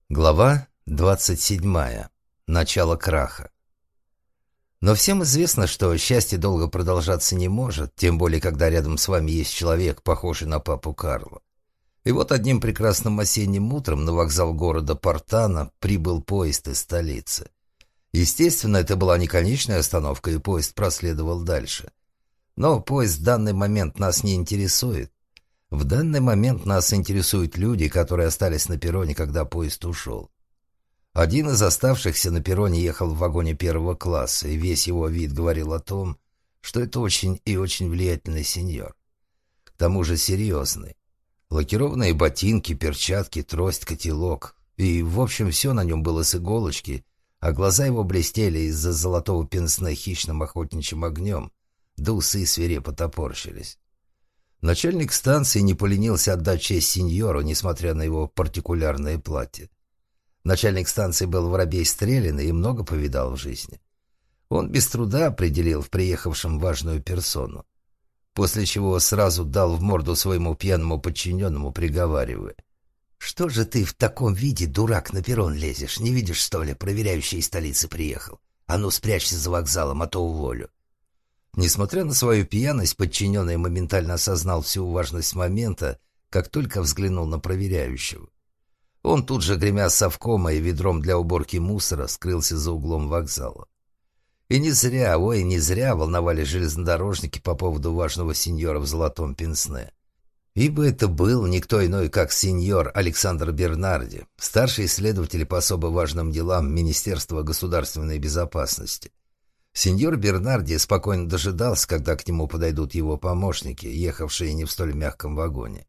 Глава 27. Начало краха. Но всем известно, что счастье долго продолжаться не может, тем более, когда рядом с вами есть человек, похожий на папу Карло. И вот одним прекрасным осенним утром на вокзал города Портана прибыл поезд из столицы. Естественно, это была не конечная остановка, и поезд проследовал дальше. Но поезд в данный момент нас не интересует. В данный момент нас интересуют люди, которые остались на перроне, когда поезд ушел. Один из оставшихся на перроне ехал в вагоне первого класса, и весь его вид говорил о том, что это очень и очень влиятельный сеньор. К тому же серьезный. Лакированные ботинки, перчатки, трость, котелок. И, в общем, все на нем было с иголочки, а глаза его блестели из-за золотого пенсне хищным охотничьим огнем, да усы свирепо топорщились. Начальник станции не поленился отдать честь сеньору, несмотря на его партикулярное платье. Начальник станции был воробей стрелянный и много повидал в жизни. Он без труда определил в приехавшем важную персону, после чего сразу дал в морду своему пьяному подчиненному, приговаривая: «Что же ты в таком виде, дурак, на перрон лезешь? Не видишь, что ли, проверяющий из столицы приехал? А ну, спрячься за вокзалом, а то уволю». Несмотря на свою пьяность, подчиненный моментально осознал всю важность момента, как только взглянул на проверяющего. Он тут же, гремя совкома и ведром для уборки мусора, скрылся за углом вокзала. И не зря волновались железнодорожники по поводу важного сеньора в золотом пенсне. Ибо это был никто иной, как сеньор Александр Бернарди, старший следователь по особо важным делам Министерства государственной безопасности. Сеньор Бернарди спокойно дожидался, когда к нему подойдут его помощники, ехавшие не в столь мягком вагоне.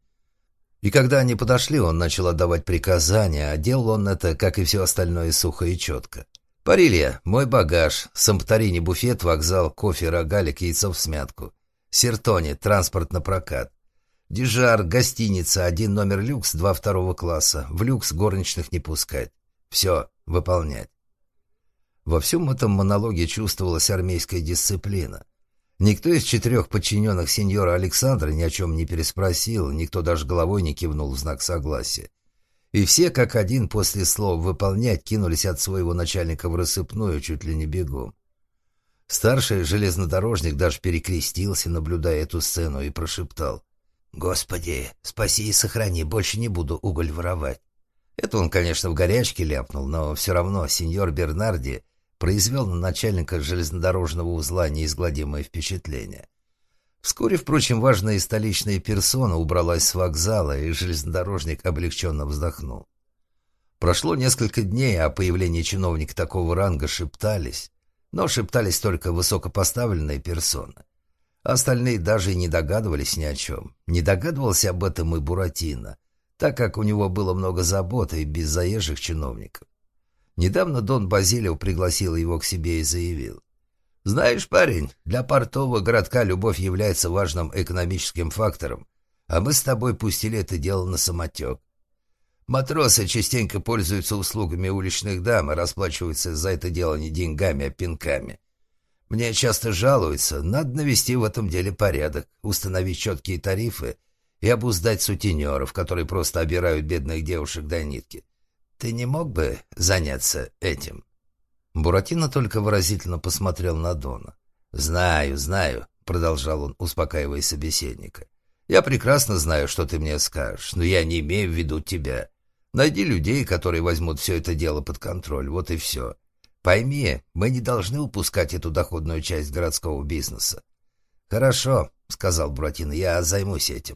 И когда они подошли, он начал отдавать приказания, а делал он это, как и все остальное, сухо и четко. «Парилья, мой багаж, Сампторини, буфет, вокзал, кофе, рогалик, яйцо в смятку. Сертони, транспорт на прокат. Дижар, гостиница, 1 номер люкс, 2 второго класса. В люкс горничных не пускать. Все, выполнять». Во всем этом монологе чувствовалась армейская дисциплина. Никто из 4 подчиненных сеньора Александра ни о чем не переспросил, никто даже головой не кивнул в знак согласия. И все, как один, после слов «выполнять» кинулись от своего начальника в рассыпную, чуть ли не бегом. Старший железнодорожник даже перекрестился, наблюдая эту сцену, и прошептал: «Господи, спаси и сохрани, больше не буду уголь воровать». Это он, конечно, в горячке ляпнул, но все равно сеньор Бернарди произвел на начальника железнодорожного узла неизгладимое впечатление. Вскоре, впрочем, важная столичная персона убралась с вокзала, и железнодорожник облегченно вздохнул. Прошло несколько дней, о появлении чиновника такого ранга шептались, но шептались только высокопоставленные персоны. Остальные даже и не догадывались ни о чем. Не догадывался об этом и Буратино, так как у него было много забот и без заезжих чиновников. Недавно Дон Базилио пригласил его к себе и заявил: «Знаешь, парень, для портового городка любовь является важным экономическим фактором, а мы с тобой пустили это дело на самотек. Матросы частенько пользуются услугами уличных дам и расплачиваются за это дело не деньгами, а пинками. Мне часто жалуются, надо навести в этом деле порядок, установить четкие тарифы и обуздать сутенеров, которые просто обирают бедных девушек до нитки. Ты не мог бы заняться этим?» Буратино только выразительно посмотрел на Дона. «Знаю, — продолжал он, успокаивая собеседника. «Я прекрасно знаю, что ты мне скажешь, но я не имею в виду тебя. Найди людей, которые возьмут все это дело под контроль, вот и все. Пойми, мы не должны упускать эту доходную часть городского бизнеса». «Хорошо, — сказал Буратино, — я займусь этим».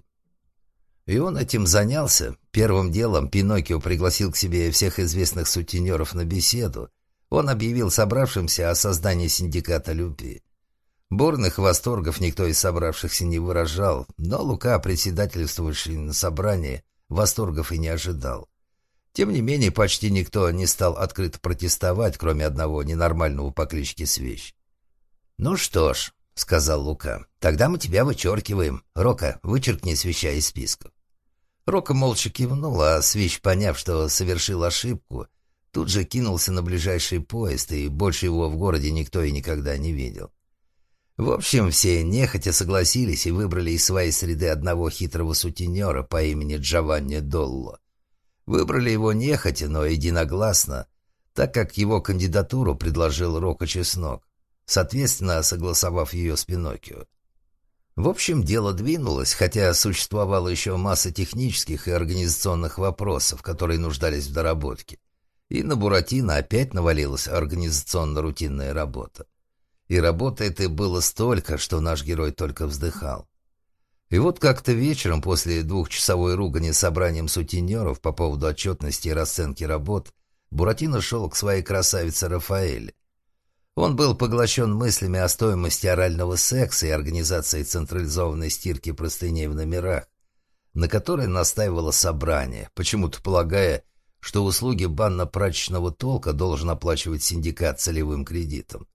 И он этим занялся. Первым делом Пиноккио пригласил к себе всех известных сутенеров на беседу. Он объявил собравшимся о создании синдиката любви. Бурных восторгов никто из собравшихся не выражал, но Лука, председательствовавший на собрании, восторгов и не ожидал. Тем не менее, почти никто не стал открыто протестовать, кроме одного ненормального по кличке Свищ. «Ну что ж, — сказал Лука, — тогда мы тебя вычеркиваем. Рока, вычеркни Свища из списков». Рока молча кивнул, а Свищ, поняв, что совершил ошибку, тут же кинулся на ближайший поезд, и больше его в городе никто и никогда не видел. В общем, все нехотя согласились и выбрали из своей среды одного хитрого сутенера по имени Джованни Долло. Выбрали его нехотя, но единогласно, так как его кандидатуру предложил Рокко Чеснок, соответственно, согласовав ее с Пиноккио. В общем, дело двинулось, хотя существовала еще масса технических и организационных вопросов, которые нуждались в доработке. И на Буратино опять навалилась организационно-рутинная работа. И работы этой было столько, что наш герой только вздыхал. И вот как-то вечером после двухчасовой ругани с собранием сутенеров по поводу отчетности и расценки работ, Буратино шел к своей красавице Рафаэле. Он был поглощен мыслями о стоимости орального секса и организации централизованной стирки простыней в номерах, на которой настаивало собрание, почему-то полагая, что услуги банно-прачечного толка должен оплачивать синдикат целевым кредитом.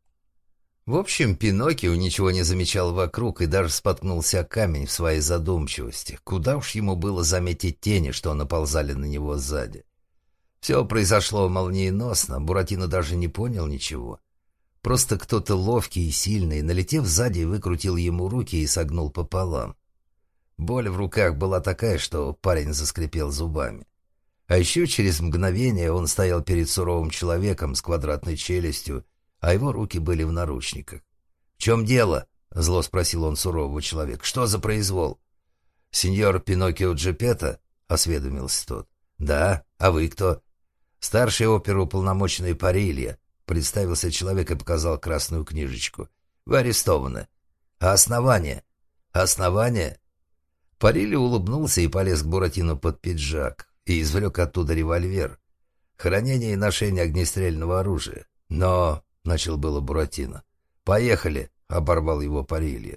В общем, Пиноккио ничего не замечал вокруг и даже споткнулся о камень в своей задумчивости. Куда уж ему было заметить тени, что наползали на него сзади. Все произошло молниеносно, Буратино даже не понял ничего. Просто кто-то ловкий и сильный, налетев сзади, выкрутил ему руки и согнул пополам. Боль в руках была такая, что парень заскрипел зубами. А еще через мгновение он стоял перед суровым человеком с квадратной челюстью, а его руки были в наручниках. «В чем дело?» — зло спросил он сурового человека. «Что за произвол?» «Сеньор Пиноккио Джепетто?» — осведомился тот. «Да, а вы кто?» «Старший оперуполномоченный Парилья», — представился человек и показал красную книжечку. «Вы арестованы». «А основание?» «Основание?» Парилья улыбнулся и полез к Буратино под пиджак и извлек оттуда револьвер. «Хранение и ношение огнестрельного оружия». «Но...» — начал было Буратино. «Поехали», — оборвал его Парилья.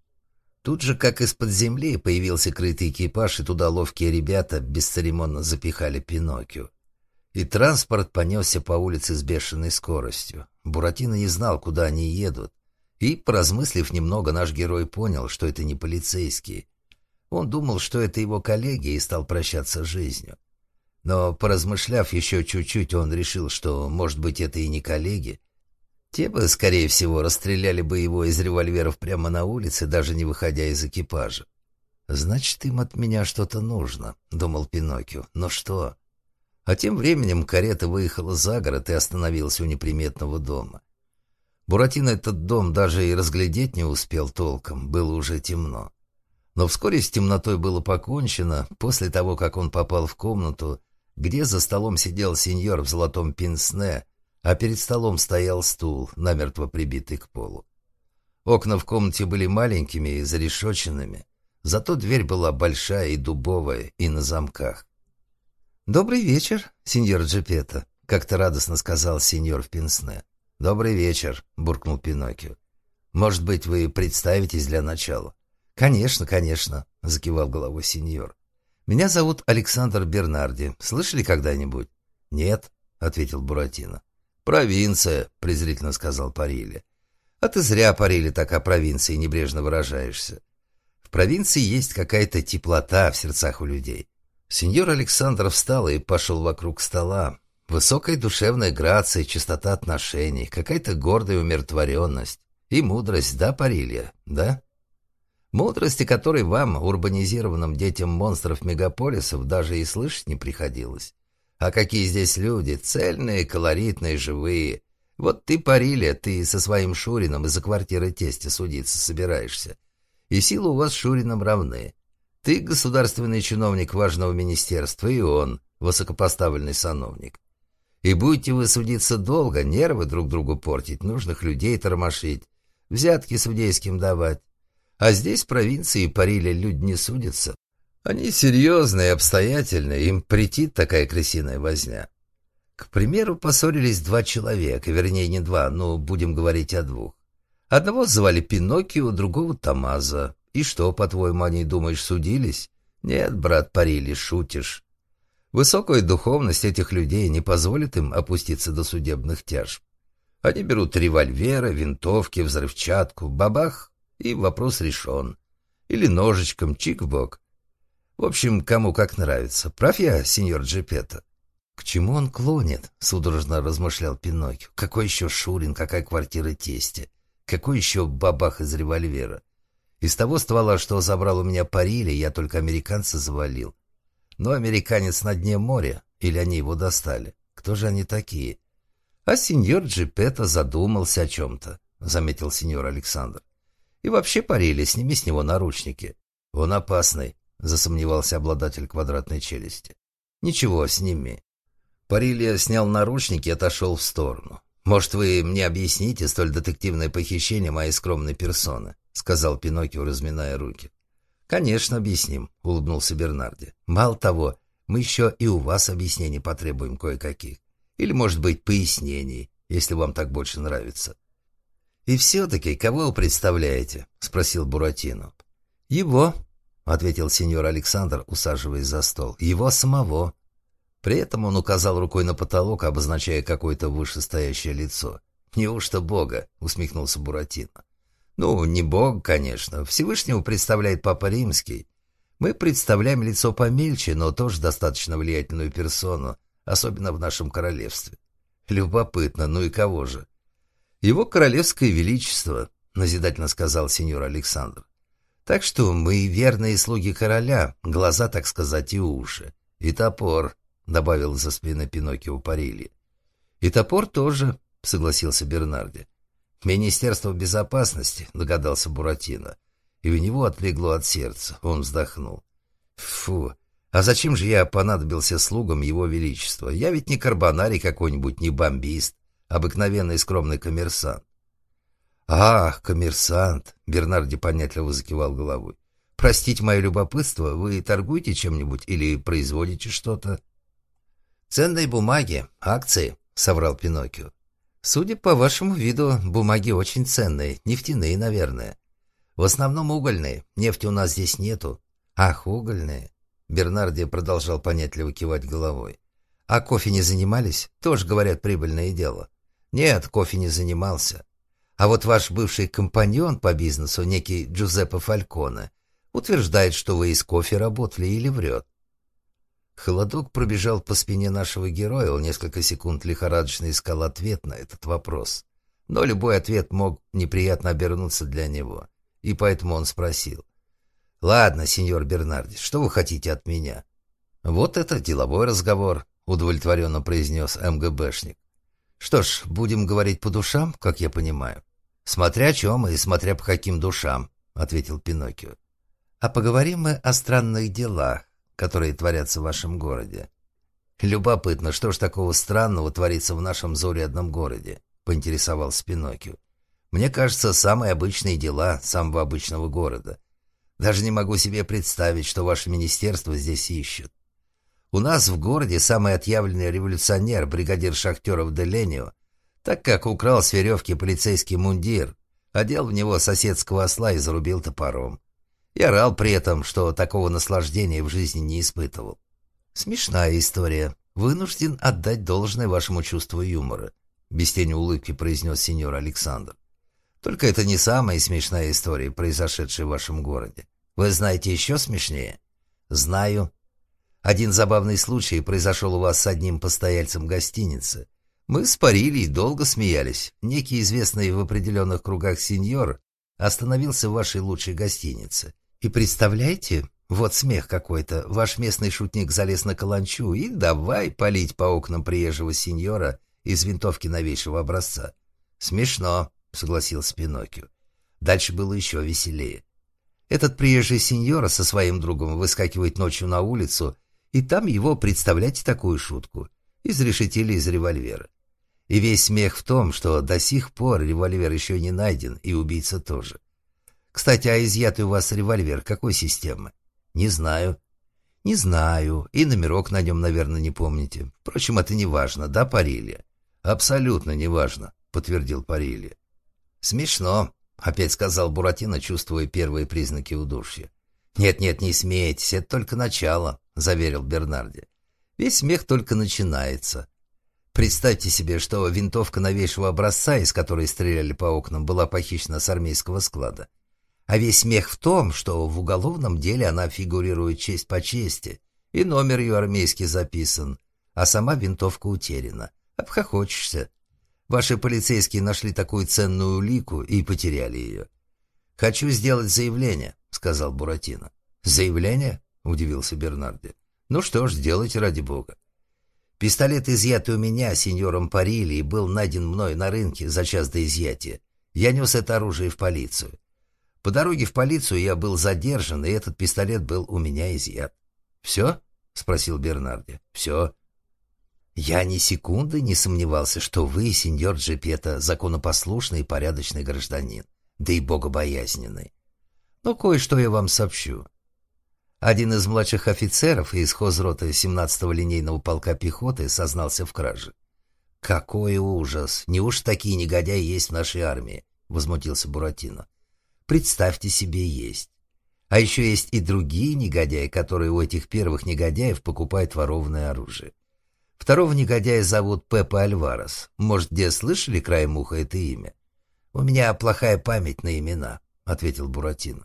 Тут же, как из-под земли, появился крытый экипаж, и туда ловкие ребята бесцеремонно запихали Пиноккио. И транспорт понесся по улице с бешеной скоростью. Буратино не знал, куда они едут. И, поразмыслив немного, наш герой понял, что это не полицейские. Он думал, что это его коллеги, и стал прощаться с жизнью. Но, поразмышляв еще чуть-чуть, он решил, что, может быть, это и не коллеги. Те бы, скорее всего, расстреляли бы его из револьверов прямо на улице, даже не выходя из экипажа. «Значит, им от меня что-то нужно», — думал Пиноккио. «Но что?» А тем временем карета выехала за город и остановилась у неприметного дома. Буратино этот дом даже и разглядеть не успел толком, было уже темно. Но вскоре с темнотой было покончено, после того, как он попал в комнату, где за столом сидел сеньор в золотом пенсне, а перед столом стоял стул, намертво прибитый к полу. Окна в комнате были маленькими и зарешоченными, зато дверь была большая и дубовая, и на замках. «Добрый вечер, сеньор Джепетто», — как-то радостно сказал сеньор в пенсне. «Добрый вечер», — буркнул Пиноккио. «Может быть, вы представитесь для начала?» «Конечно, конечно», — закивал головой сеньор. «Меня зовут Александр Бернарди. Слышали когда-нибудь?» «Нет», — ответил Буратино. «Провинция», — презрительно сказал Парилья. «А ты зря, Парилья, так о провинции небрежно выражаешься. В провинции есть какая-то теплота в сердцах у людей». Сеньор Александр встал и пошел вокруг стола. Высокая душевная грация, чистота отношений, какая-то гордая умиротворенность и мудрость, да, Парилья, да? Мудрости, которой вам, урбанизированным детям монстров мегаполисов, даже и слышать не приходилось. А какие здесь люди, цельные, колоритные, живые. Вот ты, Парилья, ты со своим Шурином из-за квартиры тестя судиться собираешься. И силы у вас с Шурином равны. Ты государственный чиновник важного министерства, и он высокопоставленный сановник. И будете вы судиться долго, нервы друг другу портить, нужных людей тормошить, взятки судейским давать. А здесь, в провинции, Парилья, люди не судятся. Они серьезные, обстоятельные, им претит такая крысиная возня. К примеру, поссорились два человека, вернее, не два, но будем говорить о двух. Одного звали Пиноккио, другого Томмазо. И что, по-твоему, они, думаешь, судились? Нет, брат Парилья, шутишь. Высокая духовность этих людей не позволит им опуститься до судебных тяжб. Они берут револьверы, винтовки, взрывчатку, бабах, и вопрос решен. Или ножичком, чик в бок. В общем, кому как нравится. Прав я, сеньор Джепетто? К чему он клонит? Судорожно размышлял Пиноккио. Какой еще Шурин, какая квартира тестя? Какой еще бабах из револьвера? Из того ствола, что забрал у меня Парилья, я только американца завалил. Но американец на дне моря, или они его достали? Кто же они такие? А сеньор Джипетто задумался о чем-то, заметил сеньор Александр. И вообще, Парилья, сними с него наручники. Он опасный, засомневался обладатель квадратной челюсти. Ничего, сними. Парилья снял наручники и отошел в сторону. «Может, вы мне объясните столь детективное похищение моей скромной персоны?» — сказал Пиноккио, разминая руки. «Конечно, объясним», — улыбнулся Бернарди. «Мало того, мы еще и у вас объяснений потребуем кое-каких. Или, может быть, пояснений, если вам так больше нравится». «И все-таки, кого вы представляете?» — спросил Буратино. «Его», — ответил сеньор Александр, усаживаясь за стол. «Его самого». При этом он указал рукой на потолок, обозначая какое-то вышестоящее лицо. «Неужто Бога?» — усмехнулся Буратино. «Ну, не Бог, конечно. Всевышнего представляет Папа Римский. Мы представляем лицо помельче, но тоже достаточно влиятельную персону, особенно в нашем королевстве. Любопытно, ну и кого же?» «Его королевское величество», — назидательно сказал сеньор Александр. «Так что мы верные слуги короля, глаза, так сказать, и уши. И топор», — добавил за спиной Пиноккио Парилья. «И топор тоже», — согласился Бернарди. «Министерство безопасности», — догадался Буратино. И у него отлегло от сердца. Он вздохнул. «Фу, а зачем же я понадобился слугам его величества? Я ведь не карбонарий какой-нибудь, не бомбист, обыкновенный скромный коммерсант». «Ах, коммерсант!» — Бернарди понятливо закивал головой. «Простите мое любопытство, вы торгуете чем-нибудь или производите что-то?» «Ценные бумаги, акции», — соврал Пиноккио. «Судя по вашему виду, бумаги очень ценные, нефтяные, наверное. В основном угольные, нефти у нас здесь нету». «Ах, угольные!» Бернарди продолжал понятливо кивать головой. «А кофе не занимались? Тоже, говорят, прибыльное дело». «Нет, кофе не занимался. А вот ваш бывший компаньон по бизнесу, некий Джузеппе Фальконе, утверждает, что вы из кофе работали или врет». Холодок пробежал по спине нашего героя, он несколько секунд лихорадочно искал ответ на этот вопрос. Но любой ответ мог неприятно обернуться для него, и поэтому он спросил. «Ладно, сеньор Бернарди, что вы хотите от меня?» «Вот это деловой разговор», — удовлетворенно произнес МГБшник. «Что ж, будем говорить по душам, как я понимаю». «Смотря о чем и смотря по каким душам», — ответил Пиноккио. «А поговорим мы о странных делах, которые творятся в вашем городе». «Любопытно, что ж такого странного творится в нашем заурядном городе?» — поинтересовался Пиноккио. «Мне кажется, самые обычные дела самого обычного города. Даже не могу себе представить, что ваше министерство здесь ищет. У нас в городе самый отъявленный революционер, бригадир шахтеров Деленио, так как украл с веревки полицейский мундир, одел в него соседского осла и зарубил топором. И орал при этом, что такого наслаждения в жизни не испытывал. Смешная история. Вынужден отдать должное вашему чувству юмора», — без тени улыбки произнес сеньор Александр. «Только это не самая смешная история, произошедшая в вашем городе. Вы знаете еще смешнее?» «Знаю. Один забавный случай произошел у вас с одним постояльцем гостиницы. Мы с Парильей долго смеялись. Некий известный в определенных кругах сеньор остановился в вашей лучшей гостинице. И представляете, вот смех какой-то, ваш местный шутник залез на каланчу и давай палить по окнам приезжего сеньора из винтовки новейшего образца. «Смешно», — согласился Пиноккио. Дальше было еще веселее. Этот приезжий сеньор со своим другом выскакивает ночью на улицу, и там его, представляете такую шутку, изрешетили из револьвера. И весь смех в том, что до сих пор револьвер еще не найден, и убийца тоже. Кстати, а изъятый у вас револьвер какой системы? Не знаю. Не знаю. И номерок на нем, наверное, не помните. Впрочем, это не важно, да, Парилья? Абсолютно не важно, подтвердил Парилья. Смешно, опять сказал Буратино, чувствуя первые признаки удушья. Нет, не смейтесь, это только начало, заверил Бернарди. Весь смех только начинается. Представьте себе, что винтовка новейшего образца, из которой стреляли по окнам, была похищена с армейского склада. А весь смех в том, что в уголовном деле она фигурирует честь по чести, и номер ее армейский записан, а сама винтовка утеряна. Обхохочешься. Ваши полицейские нашли такую ценную улику и потеряли ее. «Хочу сделать заявление», — сказал Буратино. «Заявление?» — удивился Бернарди. Ну что ж, делайте ради бога. Пистолет, изъятый у меня сеньором Парилли, и был найден мной на рынке за час до изъятия. Я нес это оружие в полицию. По дороге в полицию я был задержан, и этот пистолет был у меня изъят. «Все?» — спросил Бернарди. «Все». Я ни секунды не сомневался, что вы, сеньор Джепетто, законопослушный и порядочный гражданин, да и богобоязненный. Но кое-что я вам сообщу. Один из младших офицеров из хозроты 17-го линейного полка пехоты сознался в краже. «Какой ужас! Неужто такие негодяи есть в нашей армии?» — возмутился Буратино. «Представьте себе, есть. А еще есть и другие негодяи, которые у этих первых негодяев покупают ворованное оружие. Второго негодяя зовут Пепе Альварес. Может, где слышали краем уха это имя?» «У меня плохая память на имена», — ответил Буратино.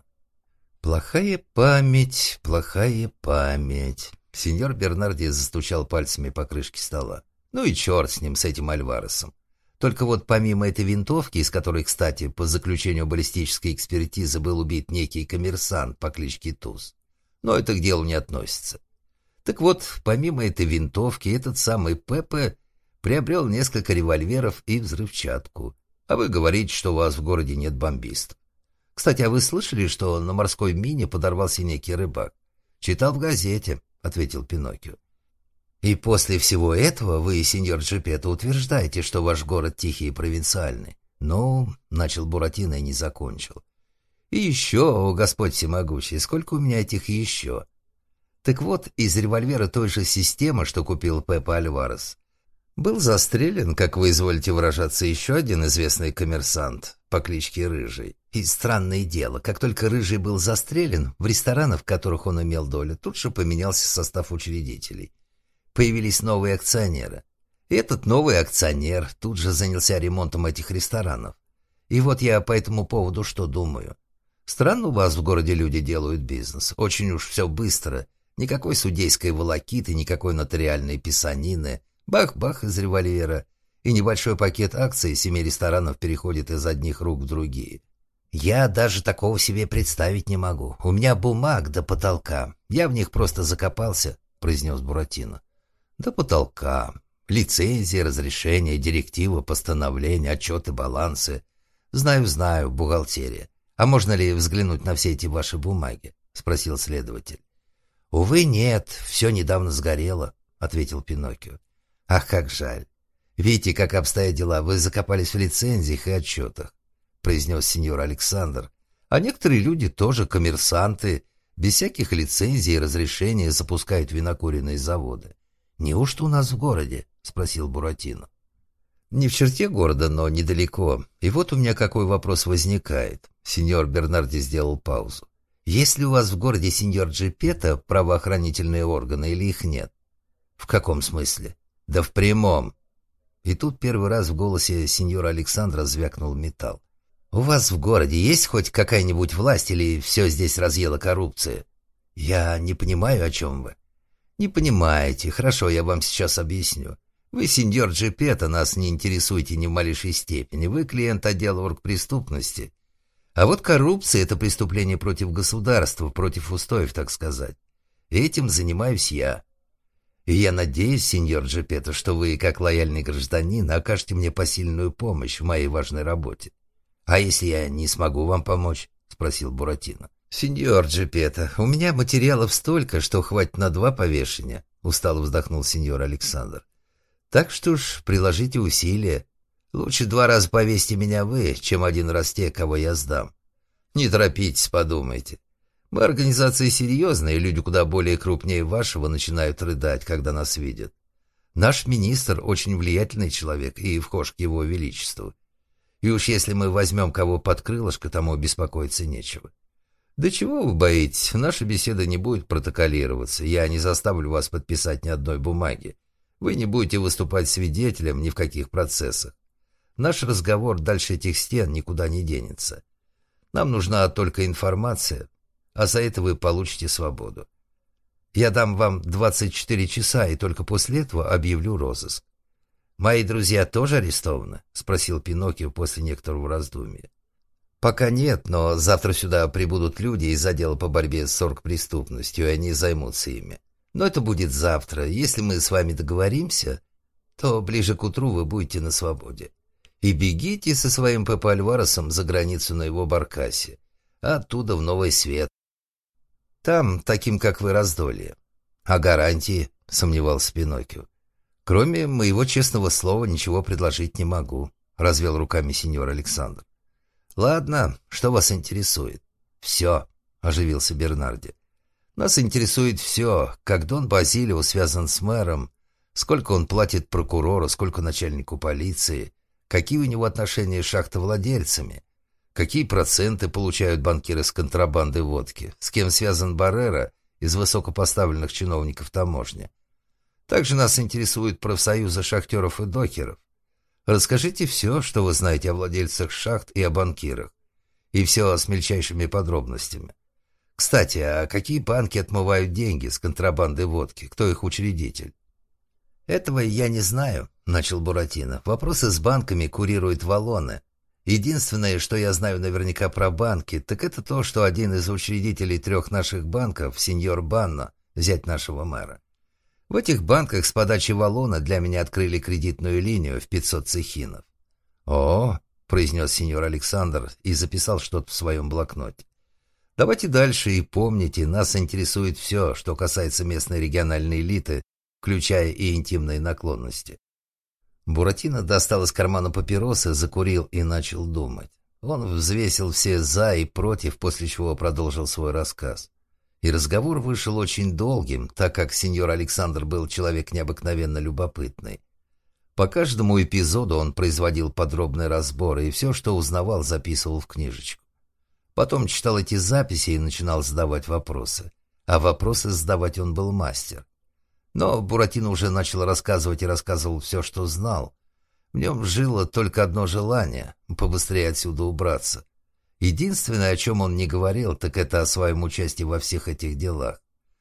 «Плохая память, плохая память». Сеньор Бернарди застучал пальцами по крышке стола. «Ну и черт с ним, с этим Альваресом. Только вот помимо этой винтовки, из которой, кстати, по заключению баллистической экспертизы был убит некий коммерсант по кличке Туз, но это к делу не относится. Так вот, помимо этой винтовки, этот самый Пепе приобрел несколько револьверов и взрывчатку. А вы говорите, что у вас в городе нет бомбистов. Кстати, а вы слышали, что на морской мине подорвался некий рыбак? Читал в газете, — ответил Пиноккио. И после всего этого вы, сеньор Джепетто, утверждаете, что ваш город тихий и провинциальный. Ну, — начал Буратино и не закончил. И еще, о Господь всемогущий, сколько у меня этих еще? Так вот, из револьвера той же системы, что купил Пепе Альварес, был застрелен, как вы изволите выражаться, еще один известный коммерсант по кличке Рыжий. И странное дело, как только Рыжий был застрелен, в ресторанах, в которых он имел долю, тут же поменялся состав учредителей. Появились новые акционеры. И этот новый акционер тут же занялся ремонтом этих ресторанов. И вот я по этому поводу что думаю. Странно у вас в городе люди делают бизнес. Очень уж все быстро. Никакой судейской волокиты, никакой нотариальной писанины. Бах-бах из револьвера. И небольшой пакет акций 7 ресторанов переходит из одних рук в другие. Я даже такого себе представить не могу. У меня бумаг до потолка. Я в них просто закопался, произнес Буратино. До потолка. Лицензии, разрешения, директивы, постановления, отчеты, балансы. Знаю, бухгалтерия. А можно ли взглянуть на все эти ваши бумаги? Спросил следователь. «Увы, нет, все недавно сгорело», — ответил Пиноккио. «Ах, как жаль. Видите, как обстоят дела, вы закопались в лицензиях и отчетах», — произнес сеньор Александр. «А некоторые люди тоже коммерсанты, без всяких лицензий и разрешений запускают винокуренные заводы. Неужто у нас в городе?» — спросил Буратино. «Не в черте города, но недалеко. И вот у меня какой вопрос возникает». Сеньор Бернарди сделал паузу. «Есть ли у вас в городе, сеньор Джепетто, правоохранительные органы или их нет?» «В каком смысле?» «Да в прямом». И тут первый раз в голосе сеньора Александра звякнул металл. «У вас в городе есть хоть какая-нибудь власть или все здесь разъела коррупция?» «Я не понимаю, о чем вы». «Не понимаете. Хорошо, я вам сейчас объясню. Вы, сеньор Джепетто, нас не интересуете ни в малейшей степени. Вы клиент отдела оргпреступности. А вот коррупция — это преступление против государства, против устоев, так сказать. Этим занимаюсь я. И я надеюсь, сеньор Джепетто, что вы, как лояльный гражданин, окажете мне посильную помощь в моей важной работе. А если я не смогу вам помочь?» — спросил Буратино. «Сеньор Джепетто, у меня материалов столько, что хватит на 2 повешения», — устало вздохнул сеньор Александр. «Так что уж приложите усилия. Лучше 2 раза повесьте меня вы, чем 1 раз те, кого я сдам. Не торопитесь, подумайте. Мы организация серьезная, и люди куда более крупнее вашего начинают рыдать, когда нас видят. Наш министр очень влиятельный человек и вхож к его величеству. И уж если мы возьмем кого под крылышко, тому беспокоиться нечего. Да чего вы боитесь? Наша беседа не будет протоколироваться. Я не заставлю вас подписать ни одной бумаги. Вы не будете выступать свидетелем ни в каких процессах. Наш разговор дальше этих стен никуда не денется. Нам нужна только информация, а за это вы получите свободу. Я дам вам 24 часа, и только после этого объявлю розыск. «Мои друзья тоже арестованы?» — спросил Пиноккио после некоторого раздумья. «Пока нет, но завтра сюда прибудут люди из отдела по борьбе с оргпреступностью, и они займутся ими. Но это будет завтра. Если мы с вами договоримся, то ближе к утру вы будете на свободе. И бегите со своим Пепе Альваресом за границу на его баркасе, а оттуда в Новый Свет. Там, таким как вы, раздолье. А гарантии, сомневался Пиноккио. Кроме моего честного слова ничего предложить не могу, развел руками сеньор Александр. Ладно, что вас интересует? Все, оживился Бернарди. Нас интересует все, как Дон Базилио связан с мэром, сколько он платит прокурору, сколько начальнику полиции, какие у него отношения с шахтовладельцами, какие проценты получают банкиры с контрабандой водки, с кем связан Баррера из высокопоставленных чиновников таможни. Также нас интересуют профсоюзы шахтеров и докеров. Расскажите все, что вы знаете о владельцах шахт и о банкирах, и все с мельчайшими подробностями. Кстати, а какие банки отмывают деньги с контрабандой водки? Кто их учредитель? «Этого я не знаю», — начал Буратино. «Вопросы с банками курирует Валлоне. Единственное, что я знаю наверняка про банки, так это то, что один из учредителей 3 наших банков, сеньор Банно, зять нашего мэра. В этих банках с подачи Валлона для меня открыли кредитную линию в 500 цехинов». «О», — произнес сеньор Александр и записал что-то в своем блокноте. «Давайте дальше и помните, нас интересует все, что касается местной региональной элиты, включая и интимные наклонности». Буратино достал из кармана папиросы, закурил и начал думать. Он взвесил все «за» и «против», после чего продолжил свой рассказ. И разговор вышел очень долгим, так как сеньор Александр был человек необыкновенно любопытный. По каждому эпизоду он производил подробный разбор и все, что узнавал, записывал в книжечку. Потом читал эти записи и начинал задавать вопросы. А вопросы задавать он был мастер. Но Буратино уже начал рассказывать и рассказывал все, что знал. В нем жило только одно желание — побыстрее отсюда убраться. Единственное, о чем он не говорил, так это о своем участии во всех этих делах.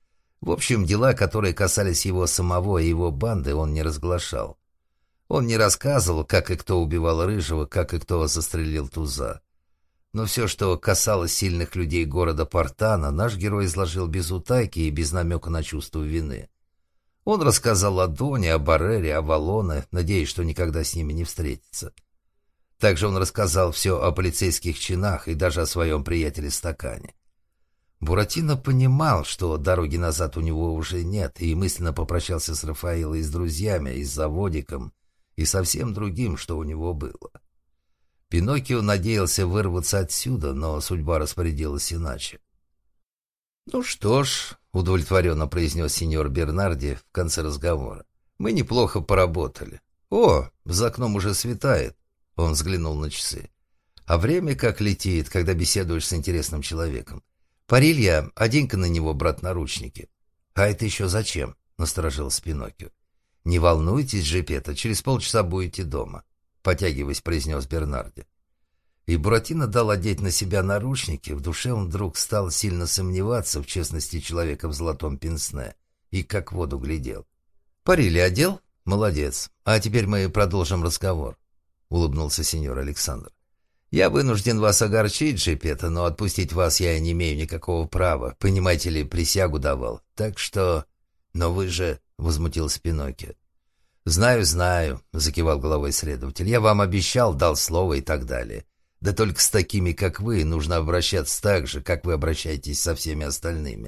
В общем, дела, которые касались его самого и его банды, он не разглашал. Он не рассказывал, как и кто убивал Рыжего, как и кто застрелил Туза. Но все, что касалось сильных людей города Портана, наш герой изложил без утайки и без намека на чувство вины. Он рассказал о Доне, о Баррере, о Валлоне, надеясь, что никогда с ними не встретится. Также он рассказал все о полицейских чинах и даже о своем приятеле Стакане. Буратино понимал, что дороги назад у него уже нет, и мысленно попрощался с Рафаэлой и с друзьями, и с заводиком, и со всем другим, что у него было. Пиноккио надеялся вырваться отсюда, но судьба распорядилась иначе. «Ну что ж», — удовлетворенно произнес сеньор Бернарди в конце разговора, — «мы неплохо поработали. О, за окном уже светает». Он взглянул на часы. «А время как летит, когда беседуешь с интересным человеком. Парилья, одень-ка на него, брат, наручники». «А это еще зачем?» — насторожился Пиноккио. «Не волнуйтесь, Джепетто, через полчаса будете дома», — потягиваясь, произнес Бернарди. И Буратино дал одеть на себя наручники. В душе он вдруг стал сильно сомневаться в честности человека в золотом пенсне и как в воду глядел. «Парилья одел? Молодец. А теперь мы продолжим разговор», — улыбнулся сеньор Александр. «Я вынужден вас огорчить, Джепетто, но отпустить вас я не имею никакого права. Понимаете ли, присягу давал. Так что...» «Но вы же...» — возмутился Пиноккио. «Знаю, знаю», — закивал головой следователь. «Я вам обещал, дал слово и так далее. Да только с такими, как вы, нужно обращаться так же, как вы обращаетесь со всеми остальными».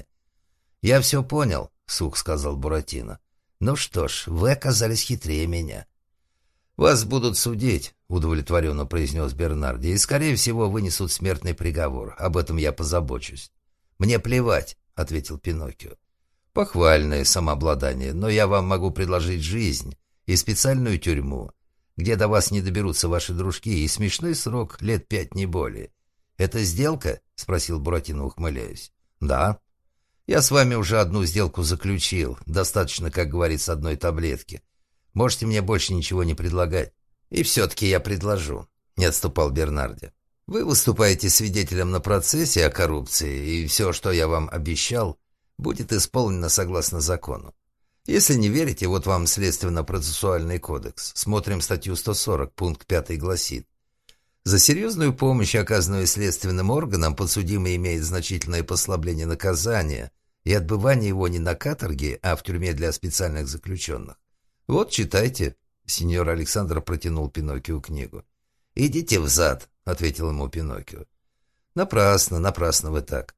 «Я все понял», — сухо сказал Буратино. «Ну что ж, вы оказались хитрее меня». «Вас будут судить», — удовлетворенно произнес Бернарди, «и, скорее всего, вынесут смертный приговор. Об этом я позабочусь». «Мне плевать», — ответил Пиноккио. «Похвальное самообладание, но я вам могу предложить жизнь и специальную тюрьму, где до вас не доберутся ваши дружки, и смешной срок 5 лет, не более. Это сделка?» — спросил Буратино, ухмыляясь. «Да. Я с вами уже одну сделку заключил. Достаточно, как говорится, одной таблетки. Можете мне больше ничего не предлагать». «И все-таки я предложу», — не отступал Бернарди. «Вы выступаете свидетелем на процессе о коррупции, и все, что я вам обещал, будет исполнено согласно закону. Если не верите, вот вам Следственно-процессуальный кодекс. Смотрим статью 140, пункт 5 гласит: за серьезную помощь, оказанную следственным органам, подсудимый имеет значительное послабление наказания и отбывание его не на каторге, а в тюрьме для специальных заключенных. Вот, читайте. Сеньор Александр протянул Пиноккио книгу. «Идите взад», — ответил ему Пиноккио. Напрасно вы так.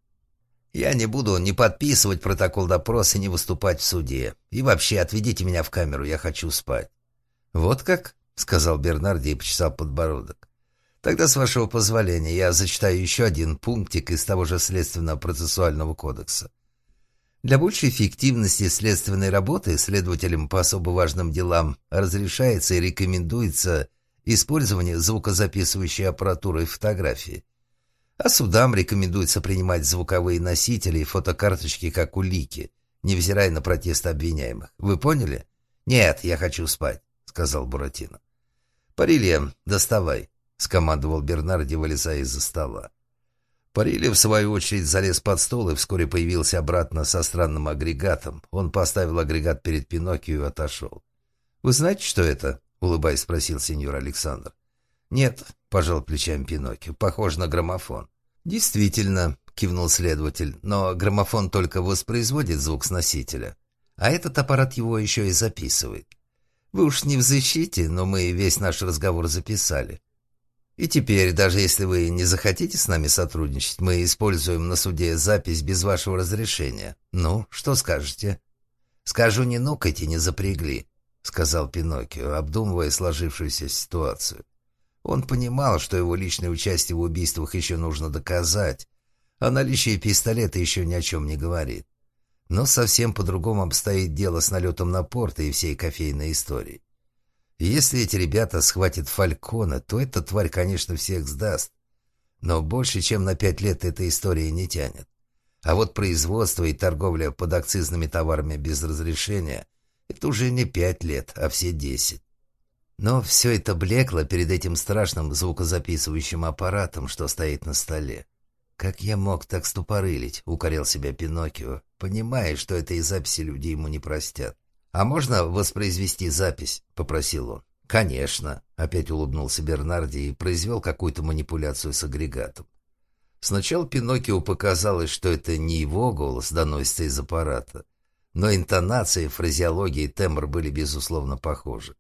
Я не буду ни подписывать протокол допроса, ни выступать в суде. И вообще, отведите меня в камеру, я хочу спать». «Вот как?» — сказал Бернарди и почесал подбородок. «Тогда, с вашего позволения, я зачитаю еще один пунктик из того же Следственного процессуального кодекса. Для большей эффективности следственной работы следователям по особо важным делам разрешается и рекомендуется использование звукозаписывающей аппаратуры и фотографии. А судам рекомендуется принимать звуковые носители и фотокарточки как улики, невзирая на протесты обвиняемых. Вы поняли? Нет, я хочу спать, сказал Буратино. Парилья, доставай, скомандовал Бернарди, вылезая из-за стола. Парилья, в свою очередь, залез под стол и вскоре появился обратно со странным агрегатом. Он поставил агрегат перед Пиноккио и отошел. «Вы знаете, что это?» — улыбаясь, спросил сеньор Александр. «Нет», — пожал плечами Пиноккио, — «похоже на граммофон». «Действительно», — кивнул следователь, — «но граммофон только воспроизводит звук с носителя, а этот аппарат его еще и записывает. Вы уж не взыщите, но мы весь наш разговор записали. И теперь, даже если вы не захотите с нами сотрудничать, мы используем на суде запись без вашего разрешения. Ну, что скажете?» «Скажу, не нукайте, не запрягли», — сказал Пиноккио, обдумывая сложившуюся ситуацию. Он понимал, что его личное участие в убийствах еще нужно доказать, а наличие пистолета еще ни о чем не говорит. Но совсем по-другому обстоит дело с налетом на порт и всей кофейной историей. Если эти ребята схватят Фалькона, то эта тварь, конечно, всех сдаст. Но больше, чем на 5 лет эта история не тянет. А вот производство и торговля подакцизными товарами без разрешения — это уже не 5 лет, а все 10. Но все это блекло перед этим страшным звукозаписывающим аппаратом, что стоит на столе. «Как я мог так ступорылить?» — укорял себя Пиноккио, понимая, что этой записи люди ему не простят. «А можно воспроизвести запись?» — попросил он. «Конечно», — опять улыбнулся Бернарди и произвел какую-то манипуляцию с агрегатом. Сначала Пиноккио показалось, что это не его голос доносится из аппарата, но интонация, фразеология и тембр были безусловно похожи.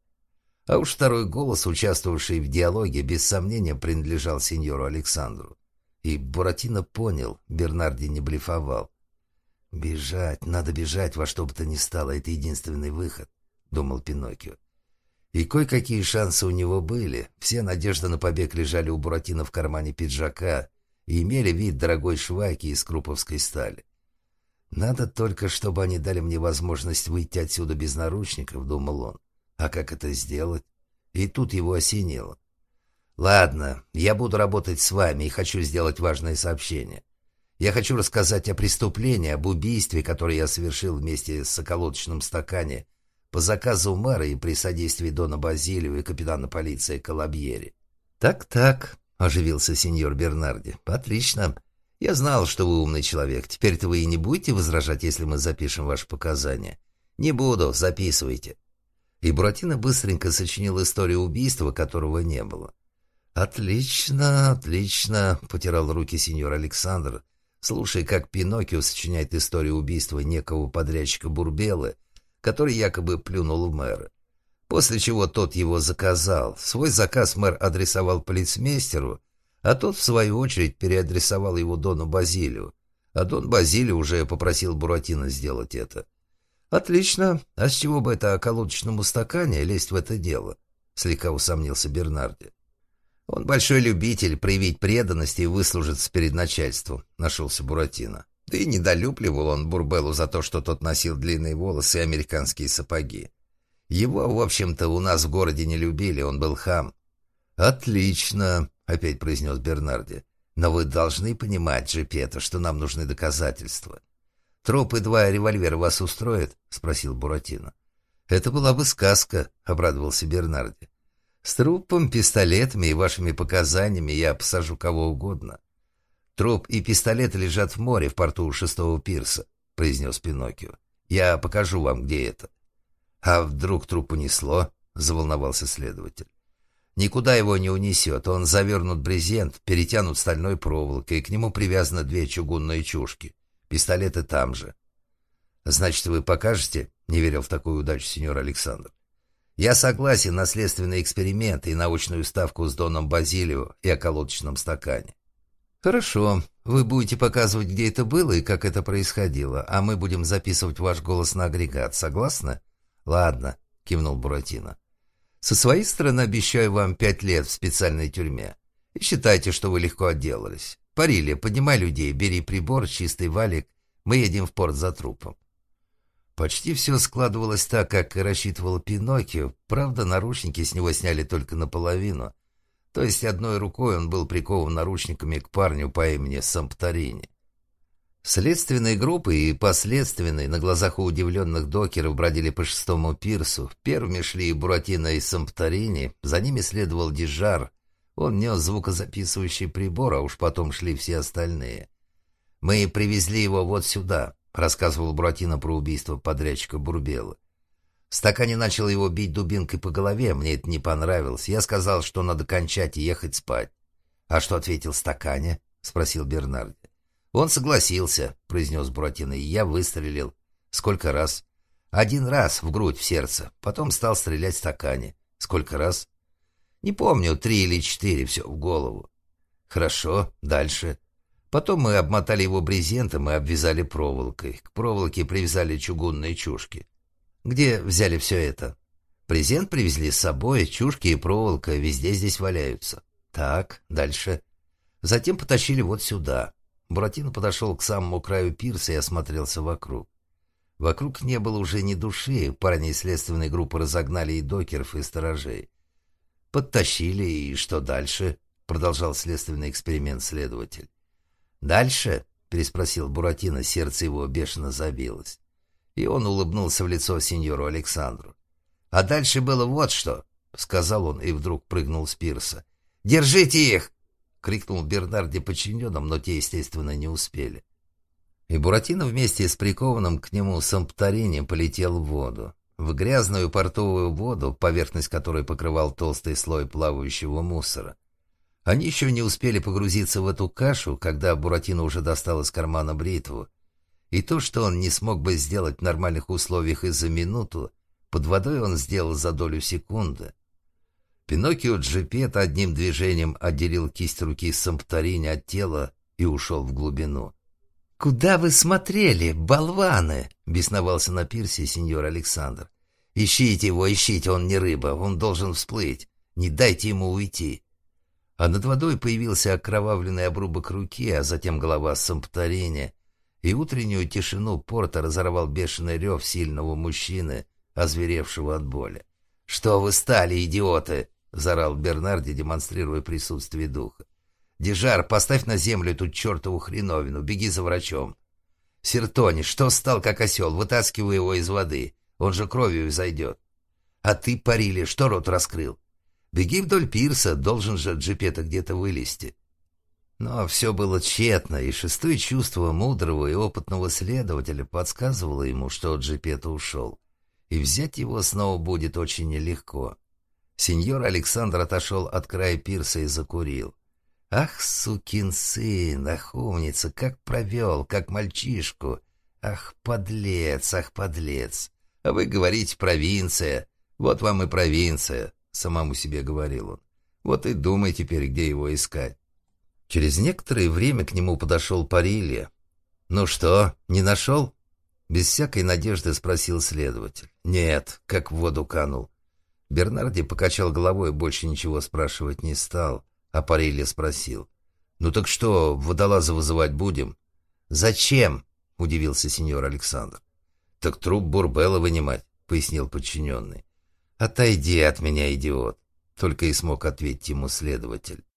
А уж второй голос, участвовавший в диалоге, без сомнения принадлежал сеньору Александру. И Буратино понял, Бернарди не блефовал. «Бежать, надо бежать во что бы то ни стало, это единственный выход», — думал Пиноккио. И кое-какие шансы у него были. Все надежды на побег лежали у Буратино в кармане пиджака и имели вид дорогой швайки из круповской стали. «Надо только, чтобы они дали мне возможность выйти отсюда без наручников», — думал он. «А как это сделать?» И тут его осенило. «Ладно, я буду работать с вами и хочу сделать важное сообщение. Я хочу рассказать о преступлении, об убийстве, которое я совершил вместе с околоточным стакане по заказу мэра и при содействии дона Базилио и капитана полиции Калабьери». «Так», — оживился сеньор Бернарди. «Отлично. Я знал, что вы умный человек. Теперь-то вы и не будете возражать, если мы запишем ваши показания?» «Не буду, записывайте». И Буратино быстренько сочинил историю убийства, которого не было. «Отлично», — потирал руки сеньор Александр, слушая, как Пиноккио сочиняет историю убийства некого подрядчика Бурбелы, который якобы плюнул в мэра. После чего тот его заказал. Свой заказ мэр адресовал полицмейстеру, а тот, в свою очередь, переадресовал его дону Базилио. А дон Базилио уже попросил Буратино сделать это. «Отлично. А с чего бы это околоточному стакане лезть в это дело?» — слегка усомнился Бернарди. «Он большой любитель проявить преданность и выслужиться перед начальством», — нашелся Буратино. Да и недолюбливал он Бурбеллу за то, что тот носил длинные волосы и американские сапоги. Его, в общем-то, у нас в городе не любили, он был хам. «Отлично», — опять произнес Бернарди. «Но вы должны понимать, Джепетто, что нам нужны доказательства». «Труп и 2 револьвера вас устроят?» — спросил Буратино. «Это была бы сказка», — обрадовался Бернарди. «С трупом, пистолетами и вашими показаниями я посажу кого угодно». «Труп и пистолет лежат в море в порту 6-го пирса», — произнес Пиноккио. «Я покажу вам, где это». «А вдруг труп унесло?» — заволновался следователь. «Никуда его не унесет. Он завернут в брезент, перетянут стальной проволокой, и к нему привязаны 2 чугунные чушки. Пистолеты там же». «Значит, вы покажете?» — не верил в такую удачу сеньор Александр. «Я согласен на следственные эксперименты и научную ставку с Доном Базилио и околоточном стакане». «Хорошо. Вы будете показывать, где это было и как это происходило, а мы будем записывать ваш голос на агрегат. Согласны?» «Ладно», — кивнул Буратино. «Со своей стороны обещаю вам 5 лет в специальной тюрьме. И считайте, что вы легко отделались. Парили, поднимай людей, бери прибор, чистый валик. Мы едем в порт за трупом». Почти все складывалось так, как и рассчитывал Пиноккио. Правда, наручники с него сняли только наполовину. То есть одной рукой он был прикован наручниками к парню по имени Сампторини. Следственные группы и последственные на глазах у удивленных докеров бродили по 6-му пирсу. Первыми шли Буратино и Сампторини, за ними следовал Дижар. Он нес звукозаписывающий прибор, а уж потом шли все остальные. «Мы привезли его вот сюда», — рассказывал Буратино про убийство подрядчика Бурбелла. В стакане начал его бить дубинкой по голове, мне это не понравилось. Я сказал, что надо кончать и ехать спать. «А что ответил стакане?» — спросил Бернарди. «Он согласился», — произнес Буратино, — «и я выстрелил». «Сколько раз?» «1 раз в грудь, в сердце. Потом стал стрелять в стакане». «Сколько раз?» «Не помню, 3 или 4, все в голову». «Хорошо, дальше». Потом мы обмотали его брезентом и обвязали проволокой. К проволоке привязали чугунные чушки. «Где взяли все это?» «Брезент привезли с собой, чушки и проволока везде здесь валяются». «Так, дальше». «Затем потащили вот сюда». Буратино подошел к самому краю пирса и осмотрелся вокруг. Вокруг не было уже ни души, парни из следственной группы разогнали и докеров, и сторожей. «Подтащили, и что дальше?» — продолжал следственный эксперимент следователь. «Дальше?» — переспросил Буратино, сердце его бешено забилось. И он улыбнулся в лицо сеньору Александру. «А дальше было вот что», — сказал он и вдруг прыгнул с пирса. «Держите их!» — крикнул Бернарди подчиненным, но те, естественно, не успели. И Буратино вместе с прикованным к нему Сампторини полетел в воду. В грязную портовую воду, поверхность которой покрывал толстый слой плавающего мусора. Они еще не успели погрузиться в эту кашу, когда Буратино уже достал из кармана бритву. И то, что он не смог бы сделать в нормальных условиях и за минуту, под водой он сделал за долю секунды. Пиноккио Джипетто одним движением отделил кисть руки Сампторини от тела и ушел в глубину. «Куда вы смотрели, болваны?» — бесновался на пирсе сеньор Александр. «Ищите его, ищите, он не рыба, он должен всплыть. Не дайте ему уйти». А над водой появился окровавленный обрубок руки, а затем голова Сампторини, и утреннюю тишину порта разорвал бешеный рев сильного мужчины, озверевшего от боли. «Что вы стали, идиоты?» — заорал Бернарди, демонстрируя присутствие духа. «Дижар, поставь на землю эту чертову хреновину, беги за врачом. Сертони, что стал как осел, вытаскивай его из воды, он же кровью зайдет. А ты, Парили, что рот раскрыл? Беги вдоль пирса, должен же Джипетто где-то вылезти». Но все было тщетно, и шестое чувство мудрого и опытного следователя подсказывало ему, что Джипетто ушел, и взять его снова будет очень нелегко. Сеньор Александр отошел от края пирса и закурил. «Ах, сукин сын, ах, умница, как провел, как мальчишку! Ах, подлец, ах, подлец! А вы говорите, провинция, вот вам и провинция», — самому себе говорил он. «Вот и думай теперь, где его искать». Через некоторое время к нему подошел Парилья. «Ну что, не нашел?» Без всякой надежды спросил следователь. «Нет, как в воду канул». Бернарди покачал головой и больше ничего спрашивать не стал, а Парилья спросил. «Ну так что, водолаза вызывать будем?» «Зачем?» — удивился сеньор Александр. «Так труп Бурбелла вынимать», — пояснил подчиненный. «Отойди от меня, идиот», — только и смог ответить ему следователь.